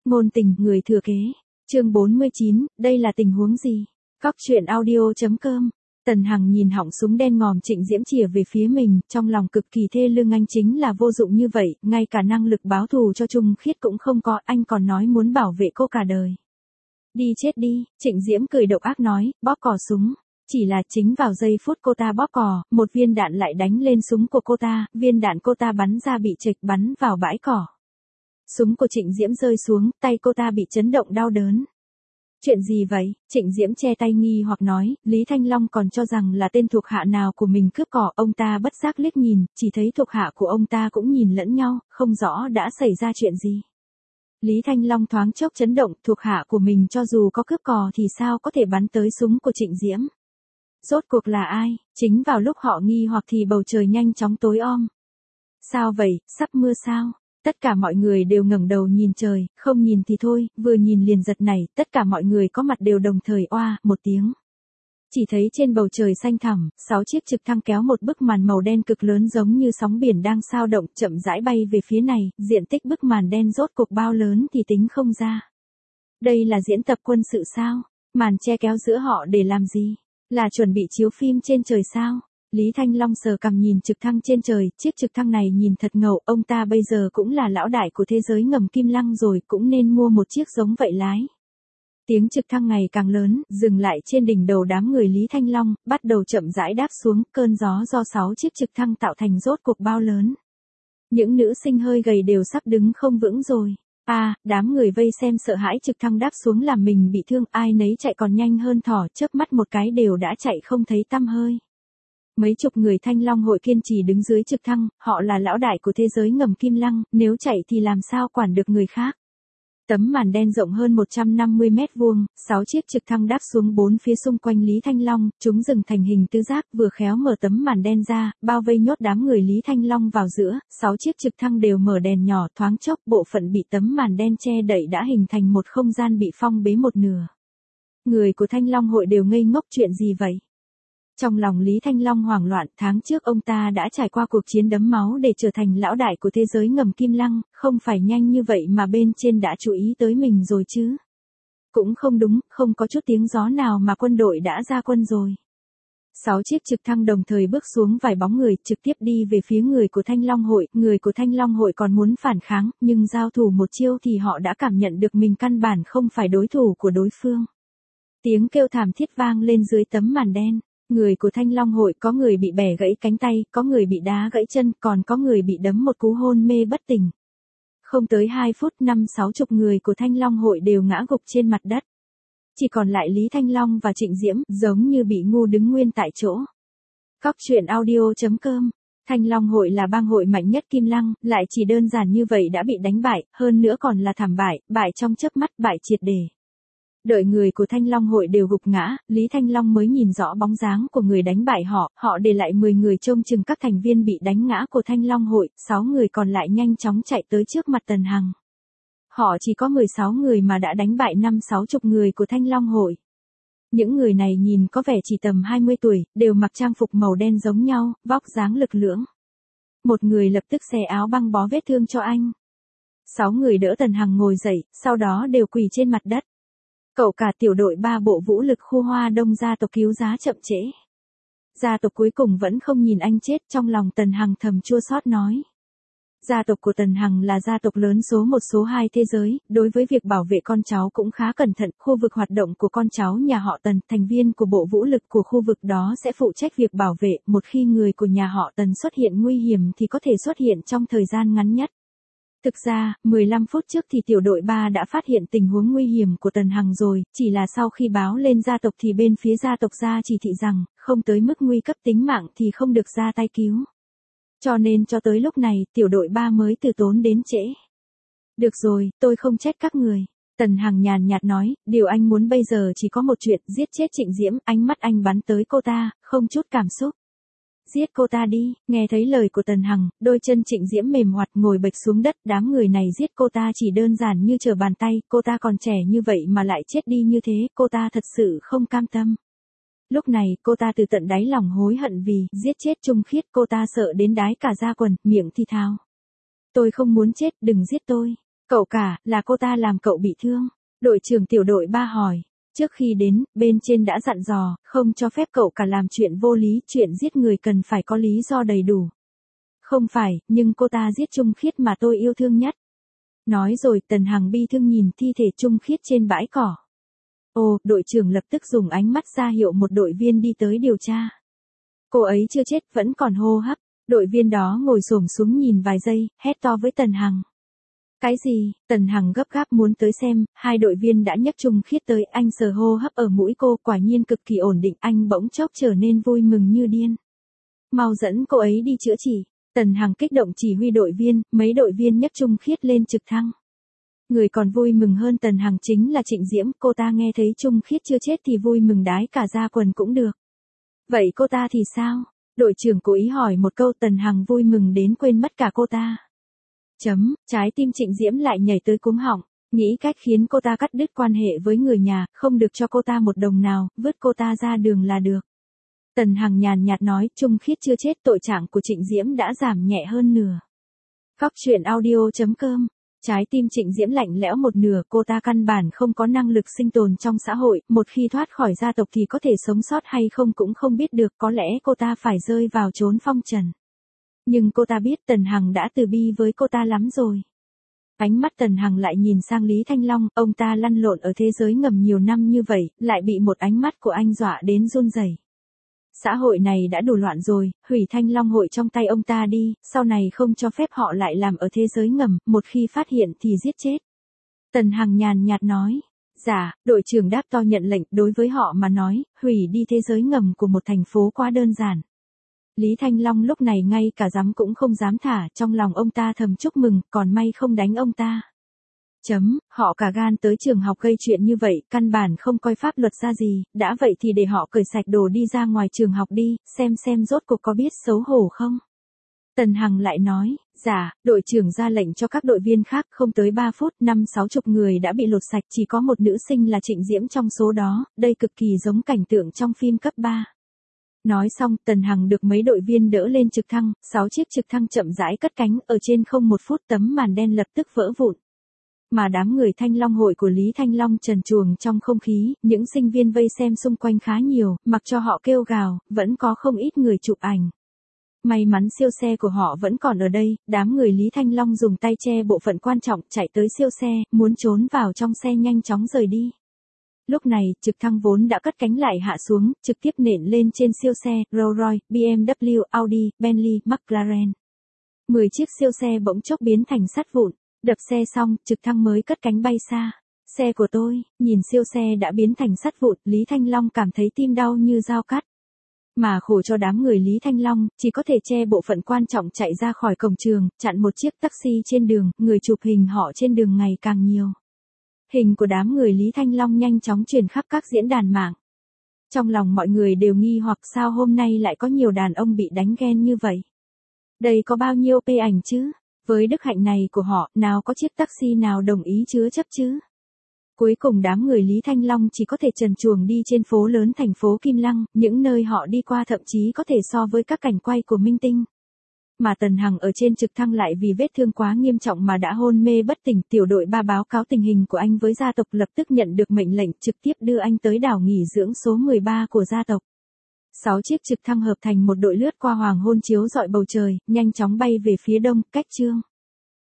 Ngôn tình, người thừa kế. Chương 49, đây là tình huống gì? Cóc truyện audio.com. Tần Hằng nhìn họng súng đen ngòm Trịnh Diễm chìa về phía mình, trong lòng cực kỳ thê lương. Anh chính là vô dụng như vậy, ngay cả năng lực báo thù cho Trung Khiết cũng không có, anh còn nói muốn bảo vệ cô cả đời. Đi chết đi, Trịnh Diễm cười độc ác nói, bóp cò súng. Chỉ là chính vào giây phút cô ta bóp cò, một viên đạn lại đánh lên súng của cô ta, viên đạn cô ta bắn ra bị chệch bắn vào bãi cỏ. Súng của Trịnh Diễm rơi xuống, tay cô ta bị chấn động đau đớn. Chuyện gì vậy? Trịnh Diễm che tay nghi hoặc nói, Lý Thanh Long còn cho rằng là tên thuộc hạ nào của mình cướp cỏ, ông ta bất giác liếc nhìn, chỉ thấy thuộc hạ của ông ta cũng nhìn lẫn nhau, không rõ đã xảy ra chuyện gì. Lý Thanh Long thoáng chốc chấn động, thuộc hạ của mình cho dù có cướp cò thì sao có thể bắn tới súng của Trịnh Diễm. Rốt cuộc là ai? Chính vào lúc họ nghi hoặc thì bầu trời nhanh chóng tối om. Sao vậy, sắp mưa sao? Tất cả mọi người đều ngẩng đầu nhìn trời, không nhìn thì thôi, vừa nhìn liền giật nảy, tất cả mọi người có mặt đều đồng thời oa, một tiếng. Chỉ thấy trên bầu trời xanh thẳm, 6 chiếc trực thăng kéo một bức màn màu đen cực lớn giống như sóng biển đang xao động, chậm rãi bay về phía này, diện tích bức màn đen rốt cuộc bao lớn thì tính không ra. Đây là diễn tập quân sự sao? Màn che kéo giữa họ để làm gì? Là chuẩn bị chiếu phim trên trời sao? Lý Thanh Long sờ cằm nhìn trực thăng trên trời, chiếc trực thăng này nhìn thật ngầu, ông ta bây giờ cũng là lão đại của thế giới ngầm Kim Lăng rồi, cũng nên mua một chiếc giống vậy lái. Tiếng trực thăng ngày càng lớn, dừng lại trên đỉnh đầu đám người Lý Thanh Long, bắt đầu chậm rãi đáp xuống, cơn gió do 6 chiếc trực thăng tạo thành rốt cuộc bao lớn. Những nữ sinh hơi gầy đều sắp đứng không vững rồi. Đám người vây xem sợ hãi trực thăng đáp xuống làm mình bị thương, ai nấy chạy còn nhanh hơn thỏ, chớp mắt một cái đều đã chạy không thấy tăm hơi. Mấy chục người Thanh Long hội kiên trì đứng dưới trực thăng, họ là lão đại của thế giới ngầm Kim Lăng, nếu chạy thì làm sao quản được người khác. Tấm màn đen rộng hơn 150 mét vuông, 6 chiếc trực thăng đáp xuống bốn phía xung quanh Lý Thanh Long, chúng dừng thành hình tứ giác, vừa khéo mở tấm màn đen ra, bao vây nhốt đám người Lý Thanh Long vào giữa, 6 chiếc trực thăng đều mở đèn nhỏ, thoáng chốc bộ phận bị tấm màn đen che đậy đã hình thành một không gian bị phong bế một nửa. Người của Thanh Long hội đều ngây ngốc, chuyện gì vậy? Trong lòng Lý Thanh Long hoảng loạn, tháng trước ông ta đã trải qua cuộc chiến đẫm máu để trở thành lão đại của thế giới ngầm Kim Lăng, không phải nhanh như vậy mà bên trên đã chú ý tới mình rồi chứ. Cũng không đúng, không có chút tiếng gió nào mà quân đội đã ra quân rồi. 6 chiếc trực thăng đồng thời bước xuống vài bóng người, trực tiếp đi về phía người của Thanh Long hội, người của Thanh Long hội còn muốn phản kháng, nhưng giao thủ một chiêu thì họ đã cảm nhận được mình căn bản không phải đối thủ của đối phương. Tiếng kêu thảm thiết vang lên dưới tấm màn đen. Người của Thanh Long hội có người bị bẻ gãy cánh tay, có người bị đá gãy chân, còn có người bị đấm một cú hôn mê bất tỉnh. Không tới 2 phút 50-60 người của Thanh Long hội đều ngã gục trên mặt đất. Chỉ còn lại Lý Thanh Long và Trịnh Diễm, giống như bị ngu đứng nguyên tại chỗ. Cóc truyện audio.com. Thanh Long hội là bang hội mạnh nhất Kim Lăng, lại chỉ đơn giản như vậy đã bị đánh bại, hơn nữa còn là thảm bại, bại trong chớp mắt, bại triệt để. Đợi người của Thanh Long hội đều gục ngã, Lý Thanh Long mới nhìn rõ bóng dáng của người đánh bại họ, họ để lại 10 người trông chừng các thành viên bị đánh ngã của Thanh Long hội, 6 người còn lại nhanh chóng chạy tới trước mặt Tần Hằng. Họ chỉ có 16 người mà đã đánh bại 50-60 người của Thanh Long hội. Những người này nhìn có vẻ chỉ tầm 20 tuổi, đều mặc trang phục màu đen giống nhau, vóc dáng lực lưỡng. Một người lập tức xé áo băng bó vết thương cho anh. 6 người đỡ Tần Hằng ngồi dậy, sau đó đều quỳ trên mặt đất. Cậu cả tiểu đội 3 bộ vũ lực khu Hoa Đông gia tộc cứu giá chậm trễ. Gia tộc cuối cùng vẫn không nhìn anh chết, trong lòng Tần Hằng thầm chua xót nói. Gia tộc của Tần Hằng là gia tộc lớn số 1 số 2 thế giới, đối với việc bảo vệ con cháu cũng khá cẩn thận, khu vực hoạt động của con cháu nhà họ Tần, thành viên của bộ vũ lực của khu vực đó sẽ phụ trách việc bảo vệ, một khi người của nhà họ Tần xuất hiện nguy hiểm thì có thể xuất hiện trong thời gian ngắn nhất. Thực ra, 15 phút trước thì tiểu đội 3 đã phát hiện tình huống nguy hiểm của Tần Hằng rồi, chỉ là sau khi báo lên gia tộc thì bên phía gia tộc ra chỉ thị rằng, không tới mức nguy cấp tính mạng thì không được ra tay cứu. Cho nên cho tới lúc này, tiểu đội 3 mới từ tốn đến trễ. Được rồi, tôi không trách các người. Tần Hằng nhàn nhạt nói, điều anh muốn bây giờ chỉ có một chuyện, giết chết Trịnh Diễm, ánh mắt anh bắn tới cô ta, không chút cảm xúc. Giết cô ta đi, nghe thấy lời của Tần Hằng, đôi chân Trịnh Diễm mềm hoạt ngồi bệt xuống đất, đám người này giết cô ta chỉ đơn giản như trở bàn tay, cô ta còn trẻ như vậy mà lại chết đi như thế, cô ta thật sự không cam tâm. Lúc này, cô ta từ tận đáy lòng hối hận vì, giết chết Trung Khiết, cô ta sợ đến đái cả da quần, miệng thì thào. Tôi không muốn chết, đừng giết tôi. Cậu cả, là cô ta làm cậu bị thương. Đội trưởng tiểu đội 3 hỏi. Trước khi đến, bên trên đã dặn dò, không cho phép cậu cả làm chuyện vô lý, chuyện giết người cần phải có lý do đầy đủ. Không phải, nhưng cô ta giết Trung Khiết mà tôi yêu thương nhất. Nói rồi Tần Hằng bi thương nhìn thi thể Trung Khiết trên bãi cỏ. Ồ, đội trưởng lập tức dùng ánh mắt ra hiệu một đội viên đi tới điều tra. Cô ấy chưa chết, vẫn còn hô hấp. Đội viên đó ngồi xổm xuống nhìn vài giây, hét to với Tần Hằng. Cái gì? Tần Hằng gấp gáp muốn tới xem, hai đội viên đã nhấc Trung Khiết tới, anh sờ hô hấp ở mũi cô, quả nhiên cực kỳ ổn định, anh bỗng chốc trở nên vui mừng như điên. Mau dẫn cô ấy đi chữa trị. Tần Hằng kích động chỉ huy đội viên, mấy đội viên nhấc Trung Khiết lên trực thăng. Người còn vui mừng hơn Tần Hằng chính là Trịnh Diễm, cô ta nghe thấy Trung Khiết chưa chết thì vui mừng đái cả da quần cũng được. Vậy cô ta thì sao? Đội trưởng cố ý hỏi một câu, Tần Hằng vui mừng đến quên mất cả cô ta. Trái tim Trịnh Diễm lại nhảy tới cúm họng, nghĩ cách khiến cô ta cắt đứt quan hệ với người nhà, không được cho cô ta một đồng nào, vứt cô ta ra đường là được. Tần Hằng nhàn nhạt nói, Trung Khiết chưa chết, tội trạng của Trịnh Diễm đã giảm nhẹ hơn nửa. Khóc chuyện audio.com. Trái tim Trịnh Diễm lạnh lẽo một nửa, cô ta căn bản không có năng lực sinh tồn trong xã hội, một khi thoát khỏi gia tộc thì có thể sống sót hay không cũng không biết được, có lẽ cô ta phải rơi vào chốn phong trần. Nhưng cô ta biết Tần Hằng đã từ bi với cô ta lắm rồi. Ánh mắt Tần Hằng lại nhìn sang Lý Thanh Long, ông ta lăn lộn ở thế giới ngầm nhiều năm như vậy, lại bị một ánh mắt của anh dọa đến run rẩy. Xã hội này đã đủ loạn rồi, hủy Thanh Long hội trong tay ông ta đi, sau này không cho phép họ lại làm ở thế giới ngầm, một khi phát hiện thì giết chết. Tần Hằng nhàn nhạt nói. Dạ, đội trưởng đáp to nhận lệnh, đối với họ mà nói, hủy đi thế giới ngầm của một thành phố quá đơn giản. Lý Thanh Long lúc này ngay cả dám cũng không dám thả, trong lòng ông ta thầm chúc mừng, còn may không đánh ông ta. Họ cả gan tới trường học gây chuyện như vậy, căn bản không coi pháp luật ra gì, đã vậy thì để họ cởi sạch đồ đi ra ngoài trường học đi, xem rốt cuộc có biết xấu hổ không. Tần Hằng lại nói, dạ, đội trưởng ra lệnh cho các đội viên khác, không tới 3 phút, 50-60 người đã bị lột sạch, chỉ có một nữ sinh là Trịnh Diễm trong số đó, đây cực kỳ giống cảnh tượng trong phim cấp 3. Nói xong, Tần Hằng được mấy đội viên đỡ lên trực thăng, 6 chiếc trực thăng chậm rãi cất cánh, ở trên không 1 phút tấm màn đen lập tức vỡ vụn. Mà đám người Thanh Long hội của Lý Thanh Long trần truồng trong không khí, những sinh viên vây xem xung quanh khá nhiều, mặc cho họ kêu gào, vẫn có không ít người chụp ảnh. May mắn siêu xe của họ vẫn còn ở đây, đám người Lý Thanh Long dùng tay che bộ phận quan trọng chạy tới siêu xe, muốn trốn vào trong xe nhanh chóng rời đi. Lúc này, trực thăng vốn đã cất cánh lại hạ xuống, trực tiếp nện lên trên siêu xe, Rolls-Royce, BMW, Audi, Bentley, McLaren. 10 chiếc siêu xe bỗng chốc biến thành sắt vụn. Đập xe xong, trực thăng mới cất cánh bay xa. Xe của tôi, nhìn siêu xe đã biến thành sắt vụn, Lý Thanh Long cảm thấy tim đau như dao cắt. Mà khổ cho đám người Lý Thanh Long, chỉ có thể che bộ phận quan trọng chạy ra khỏi cổng trường, chặn một chiếc taxi trên đường, người chụp hình họ trên đường ngày càng nhiều. Hình của đám người Lý Thanh Long nhanh chóng truyền khắp các diễn đàn mạng. Trong lòng mọi người đều nghi hoặc sao hôm nay lại có nhiều đàn ông bị đánh ghen như vậy. Đây có bao nhiêu p ảnh chứ? Với đức hạnh này của họ, nào có chiếc taxi nào đồng ý chứa chấp chứ? Cuối cùng đám người Lý Thanh Long chỉ có thể trần truồng đi trên phố lớn thành phố Kim Lăng, những nơi họ đi qua thậm chí có thể so với các cảnh quay của minh tinh. Mà Tần Hằng ở trên trực thăng lại vì vết thương quá nghiêm trọng mà đã hôn mê bất tỉnh, tiểu đội 3 báo cáo tình hình của anh với gia tộc lập tức nhận được mệnh lệnh trực tiếp đưa anh tới đảo nghỉ dưỡng số 13 của gia tộc. 6 chiếc trực thăng hợp thành một đội lướt qua hoàng hôn chiếu rọi bầu trời, nhanh chóng bay về phía đông, cách Chương